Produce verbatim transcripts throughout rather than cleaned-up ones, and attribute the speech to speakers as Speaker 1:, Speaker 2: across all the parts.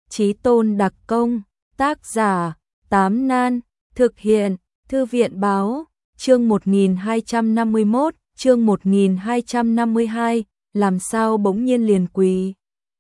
Speaker 1: Chí tôn đặc công, tác giả, Tám Nan, thực hiện, Thư viện báo, chương một nghìn hai trăm năm mươi mốt, chương một nghìn hai trăm năm mươi hai, làm sao bỗng nhiên liền quỳ.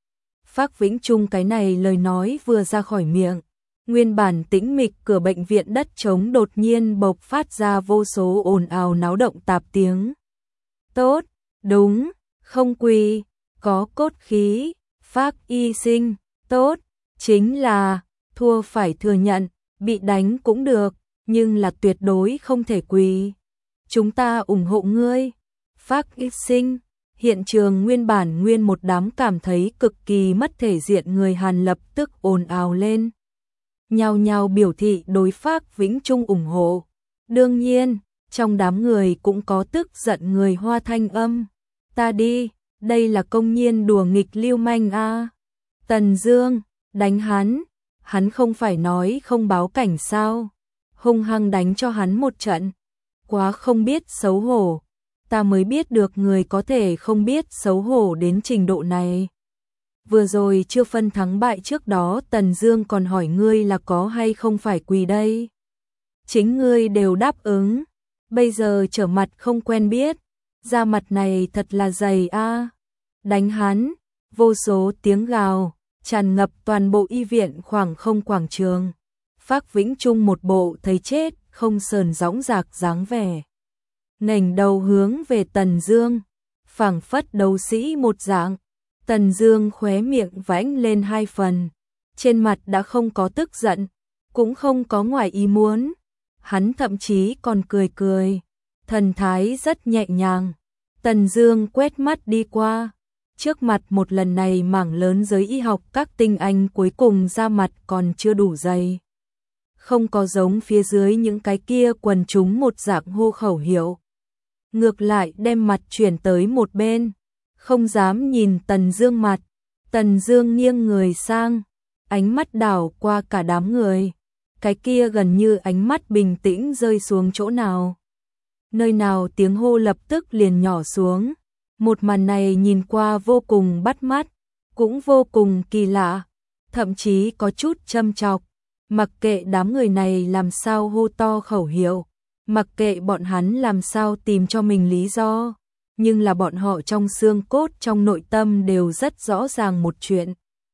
Speaker 1: Phác Vĩnh Trung cái này lời nói vừa ra khỏi miệng, nguyên bản tĩnh mịch cửa bệnh viện đất trống đột nhiên bộc phát ra vô số ồn ào náo động tạp tiếng. Tốt, đúng, không quỳ, có cốt khí, Phác y sinh, tốt, chính là, thua phải thừa nhận, bị đánh cũng được, nhưng là tuyệt đối không thể quỳ. Chúng ta ủng hộ ngươi. Phác y sinh, hiện trường nguyên bản nguyên một đám cảm thấy cực kỳ mất thể diện người Hàn lập tức ồn ào lên. Nhao nhao biểu thị đối Phác Vĩnh Trung ủng hộ. Đương nhiên, trong đám người cũng có tức giận người Hoa thanh âm. Ta đi, đây là công nhiên đùa nghịch lưu manh a. Tần Dương, đánh hắn, hắn không phải nói không báo cảnh sao? Hung hăng đánh cho hắn một trận. Quá không biết xấu hổ, ta mới biết được người có thể không biết xấu hổ đến trình độ này. Vừa rồi chưa phân thắng bại trước đó Tần Dương còn hỏi ngươi là có hay không phải quỳ đây. Chính ngươi đều đáp ứng, bây giờ trở mặt không quen biết, da mặt này thật là dày a. Đánh hắn, vô số tiếng gào, tràn ngập toàn bộ y viện khoảng không quảng trường. Phác Vĩnh Trung một bộ thấy chết, không sờn dõng dạc dáng vẻ. Ngẩng đầu hướng về Tần Dương, phảng phất đấu sĩ một dạng. Tần Dương khóe miệng vãnh lên hai phần, trên mặt đã không có tức giận, cũng không có ngoài ý muốn. Hắn thậm chí còn cười cười, thần thái rất nhẹ nhàng. Tần Dương quét mắt đi qua, trước mặt một lần này mảng lớn giới y học các tinh anh cuối cùng ra mặt còn chưa đủ dày. Không có giống phía dưới những cái kia quần chúng một dạng hô khẩu hiệu. Ngược lại đem mặt chuyển tới một bên, không dám nhìn Tần Dương mặt. Tần Dương nghiêng người sang, ánh mắt đảo qua cả đám người. Cái kia gần như ánh mắt bình tĩnh rơi xuống chỗ nào. Nơi nào tiếng hô lập tức liền nhỏ xuống. Một màn này nhìn qua vô cùng bắt mắt, cũng vô cùng kỳ lạ, thậm chí có chút châm chọc. Mặc kệ đám người này làm sao hô to khẩu hiệu, mặc kệ bọn hắn làm sao tìm cho mình lý do, nhưng là bọn họ trong xương cốt trong nội tâm đều rất rõ ràng một chuyện.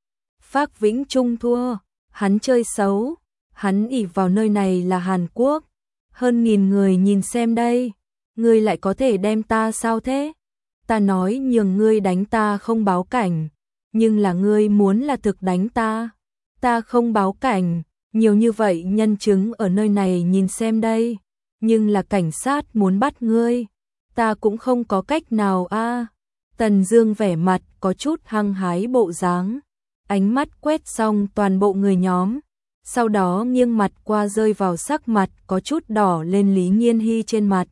Speaker 1: Phác Vĩnh Trung thua, hắn chơi xấu, hắn ỷ vào nơi này là Hàn Quốc, hơn nghìn người nhìn xem đây, ngươi lại có thể đem ta sao thế? Ta nói nhường ngươi đánh ta không báo cảnh, nhưng là ngươi muốn là thực đánh ta, ta không báo cảnh, nhiều như vậy nhân chứng ở nơi này nhìn xem đây, nhưng là cảnh sát muốn bắt ngươi, ta cũng không có cách nào a. Tần Dương vẻ mặt có chút hăng hái bộ dáng, ánh mắt quét xong toàn bộ người nhóm, sau đó nghiêng mặt qua rơi vào sắc mặt có chút đỏ lên Lý Nghiên Hy trên mặt.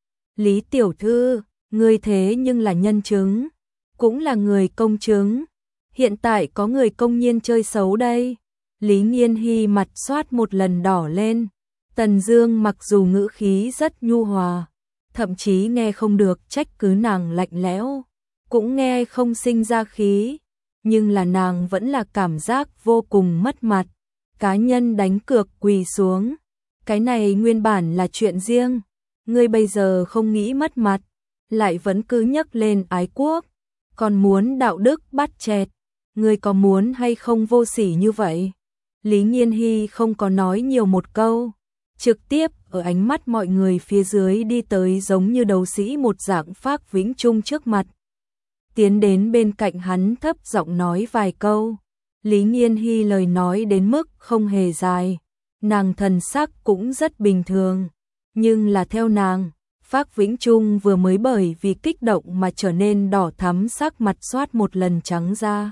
Speaker 1: Lý tiểu thư, ngươi thế nhưng là nhân chứng, cũng là người công chứng, hiện tại có người công nhiên chơi xấu đây. Lý Nghiên Hy mặt xoát một lần đỏ lên. Tần Dương mặc dù ngữ khí rất nhu hòa, thậm chí nghe không được trách cứ nàng lạnh lẽo, cũng nghe không sinh ra khí, nhưng là nàng vẫn là cảm giác vô cùng mất mặt. Cá nhân đánh cược quỳ xuống, cái này nguyên bản là chuyện riêng, ngươi bây giờ không nghĩ mất mặt, lại vẫn cứ nhắc lên ái quốc, còn muốn đạo đức bắt chẹt, ngươi có muốn hay không vô sỉ như vậy? Lý Nghiên Hy không có nói nhiều một câu, trực tiếp ở ánh mắt mọi người phía dưới đi tới giống như đấu sĩ một dạng Phác Vĩnh Trung trước mặt. Tiến đến bên cạnh hắn thấp giọng nói vài câu. Lý Nghiên Hy lời nói đến mức không hề dài, nàng thần sắc cũng rất bình thường, nhưng là theo nàng, Phác Vĩnh Trung vừa mới bởi vì kích động mà trở nên đỏ thắm sắc mặt xoát một lần trắng ra.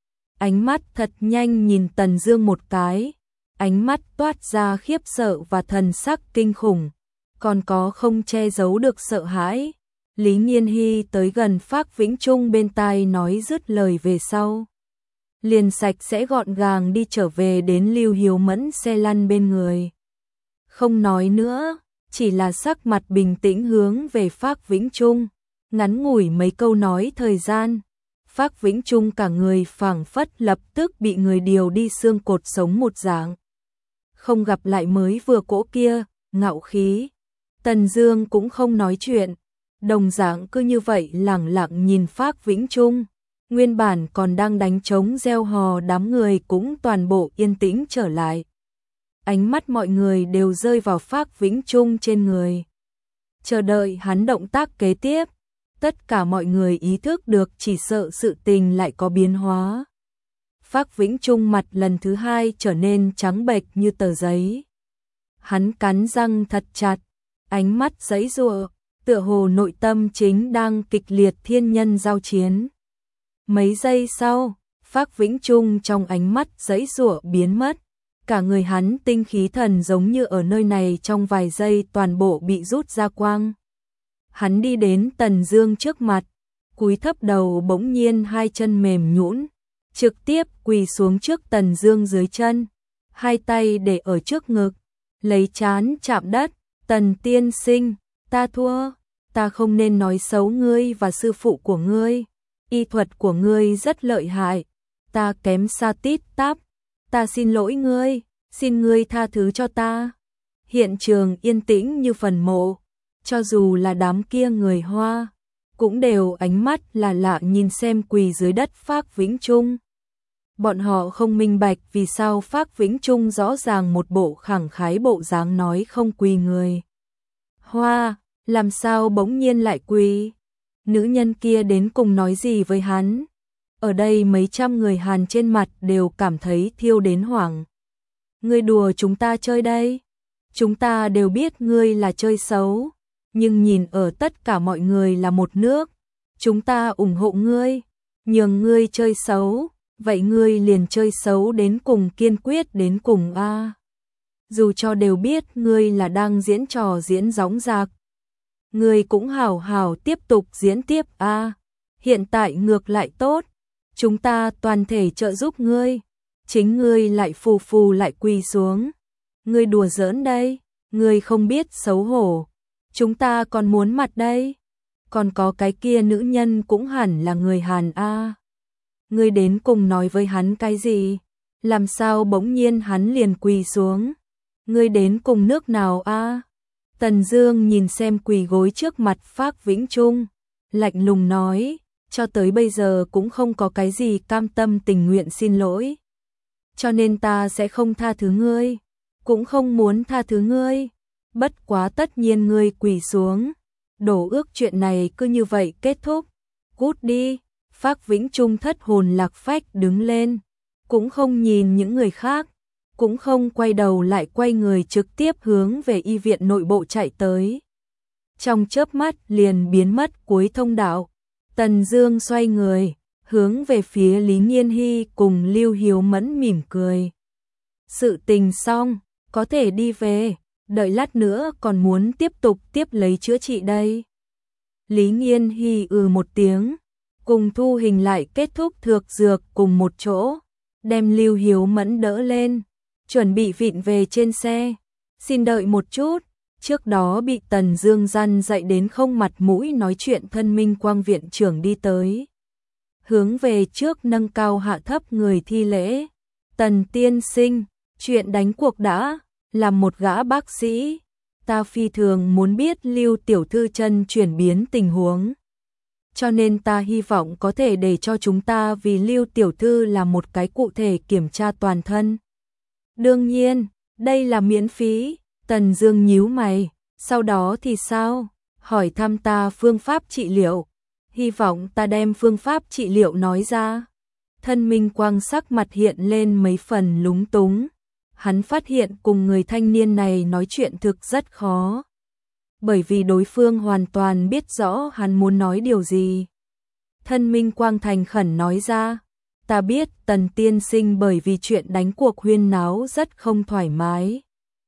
Speaker 1: Ánh mắt thật nhanh nhìn Tần Dương một cái, ánh mắt toát ra khiếp sợ và thần sắc kinh khủng, còn có không che giấu được sợ hãi. Lý Nghiên Hy tới gần Phác Vĩnh Trung bên tai nói dứt lời về sau, liền sạch sẽ gọn gàng đi trở về đến Lưu Hiếu Mẫn xe lăn bên người. Không nói nữa, chỉ là sắc mặt bình tĩnh hướng về Phác Vĩnh Trung, ngắn ngủi mấy câu nói thời gian, Phác Vĩnh Trung cả người phảng phất lập tức bị người điều đi xương cột sống một dạng. Không gặp lại mới vừa cỗ kia, ngạo khí. Tần Dương cũng không nói chuyện, đồng dạng cứ như vậy lẳng lặng nhìn Phác Vĩnh Trung. Nguyên bản còn đang đánh trống reo hò đám người cũng toàn bộ yên tĩnh trở lại. Ánh mắt mọi người đều rơi vào Phác Vĩnh Trung trên người, chờ đợi hắn động tác kế tiếp. Tất cả mọi người ý thức được chỉ sợ sự tình lại có biến hóa. Phác Vĩnh Trung mặt lần thứ hai trở nên trắng bệch như tờ giấy. Hắn cắn răng thật chặt, ánh mắt giãy giụa, tựa hồ nội tâm chính đang kịch liệt thiên nhân giao chiến. Mấy giây sau, Phác Vĩnh Trung trong ánh mắt giãy giụa biến mất, cả người hắn tinh khí thần giống như ở nơi này trong vài giây toàn bộ bị rút ra quang. Hắn đi đến Tần Dương trước mặt, cúi thấp đầu, bỗng nhiên hai chân mềm nhũn, trực tiếp quỳ xuống trước Tần Dương dưới chân, hai tay để ở trước ngực, lấy trán chạm đất. Tần tiên sinh, ta thua, ta không nên nói xấu ngươi và sư phụ của ngươi, y thuật của ngươi rất lợi hại, ta kém xa tít tắp, ta xin lỗi ngươi, xin ngươi tha thứ cho ta. Hiện trường yên tĩnh như phần mộ, cho dù là đám kia người Hoa, cũng đều ánh mắt là lạ nhìn xem quỳ dưới đất Phác Vĩnh Trung. Bọn họ không minh bạch vì sao Phác Vĩnh Trung rõ ràng một bộ khẳng khái bộ dáng nói không quỳ người Hoa, làm sao bỗng nhiên lại quỳ? Nữ nhân kia đến cùng nói gì với hắn? Ở đây mấy trăm người Hàn trên mặt đều cảm thấy thiêu đến hoảng. Ngươi đùa chúng ta chơi đây? Chúng ta đều biết ngươi là chơi xấu, nhưng nhìn ở tất cả mọi người là một nước, chúng ta ủng hộ ngươi, nhường ngươi chơi xấu, vậy ngươi liền chơi xấu đến cùng, kiên quyết đến cùng a. À. Dù cho đều biết ngươi là đang diễn trò diễn dõng dạc, ngươi cũng hảo hảo tiếp tục diễn tiếp a. À. Hiện tại ngược lại tốt, chúng ta toàn thể trợ giúp ngươi, chính ngươi lại phù phù lại quỳ xuống. Ngươi đùa giỡn đây, ngươi không biết xấu hổ. Chúng ta còn muốn mặt đây. Còn có cái kia nữ nhân cũng hẳn là người Hàn a. À. Ngươi đến cùng nói với hắn cái gì? Làm sao bỗng nhiên hắn liền quỳ xuống? Ngươi đến cùng nước nào a? À? Tần Dương nhìn xem quỳ gối trước mặt Phác Vĩnh Trung, lạnh lùng nói, cho tới bây giờ cũng không có cái gì cam tâm tình nguyện xin lỗi. Cho nên ta sẽ không tha thứ ngươi, cũng không muốn tha thứ ngươi. Bất quá tất nhiên ngươi quỳ xuống, đổ ước chuyện này cứ như vậy kết thúc. Cút đi. Phác Vĩnh Trung thất hồn lạc phách đứng lên, cũng không nhìn những người khác, cũng không quay đầu lại, quay người trực tiếp hướng về y viện nội bộ chạy tới. Trong chớp mắt liền biến mất cuối thông đạo. Tần Dương xoay người, hướng về phía Lý Nghiên Hy cùng Lưu Hiếu Mẫn mỉm cười. Sự tình xong, có thể đi về, đợi lát nữa còn muốn tiếp tục tiếp lấy chữa trị đây. Lý Nghiên Hy ừ một tiếng, cùng Thu Hình lại kết thúc thược dược cùng một chỗ, đem Lưu Hiếu Mẫn đỡ lên, chuẩn bị vịn về trên xe. Xin đợi một chút, trước đó bị Tần Dương răn dạy đến không mặt mũi nói chuyện Thân Minh Quang viện trưởng đi tới, hướng về trước nâng cao hạ thấp người thi lễ. Tần tiên sinh, chuyện đánh cuộc đã, làm một gã bác sĩ, ta phi thường muốn biết Lưu tiểu thư chân chuyển biến tình huống. Cho nên ta hy vọng có thể để cho chúng ta vì Lưu tiểu thư làm một cái cụ thể kiểm tra toàn thân. Đương nhiên, đây là miễn phí. Tần Dương nhíu mày, sau đó thì sao? Hỏi thăm ta phương pháp trị liệu. Hy vọng ta đem phương pháp trị liệu nói ra. Thân Minh Quang sắc mặt hiện lên mấy phần lúng túng. Hắn phát hiện cùng người thanh niên này nói chuyện thực rất khó, bởi vì đối phương hoàn toàn biết rõ hắn muốn nói điều gì. Thân Minh Quang thành khẩn nói ra, ta biết Tần tiên sinh bởi vì chuyện đánh cuộc huyên náo rất không thoải mái.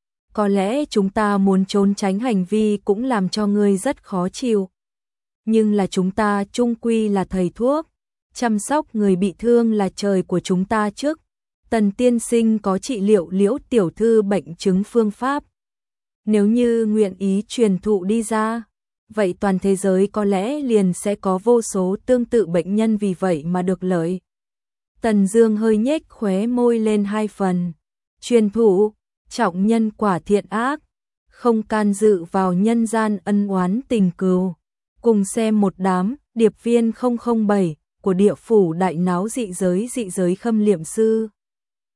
Speaker 1: Có lẽ chúng ta muốn trốn tránh hành vi cũng làm cho ngươi rất khó chịu. Nhưng là chúng ta chung quy là thầy thuốc, chăm sóc người bị thương là trời của chúng ta trước. Tần tiên sinh có trị liệu Liễu tiểu thư bệnh chứng phương pháp. Nếu như nguyện ý truyền thụ đi ra, vậy toàn thế giới có lẽ liền sẽ có vô số tương tự bệnh nhân vì vậy mà được lợi. Tần Dương hơi nhếch khóe môi lên hai phần. Truyền thủ, trọng nhân quả thiện ác, không can dự vào nhân gian ân oán tình cừu. Cùng xem một đám điệp viên không không bảy của địa phủ đại náo dị giới dị giới khâm liệm sư.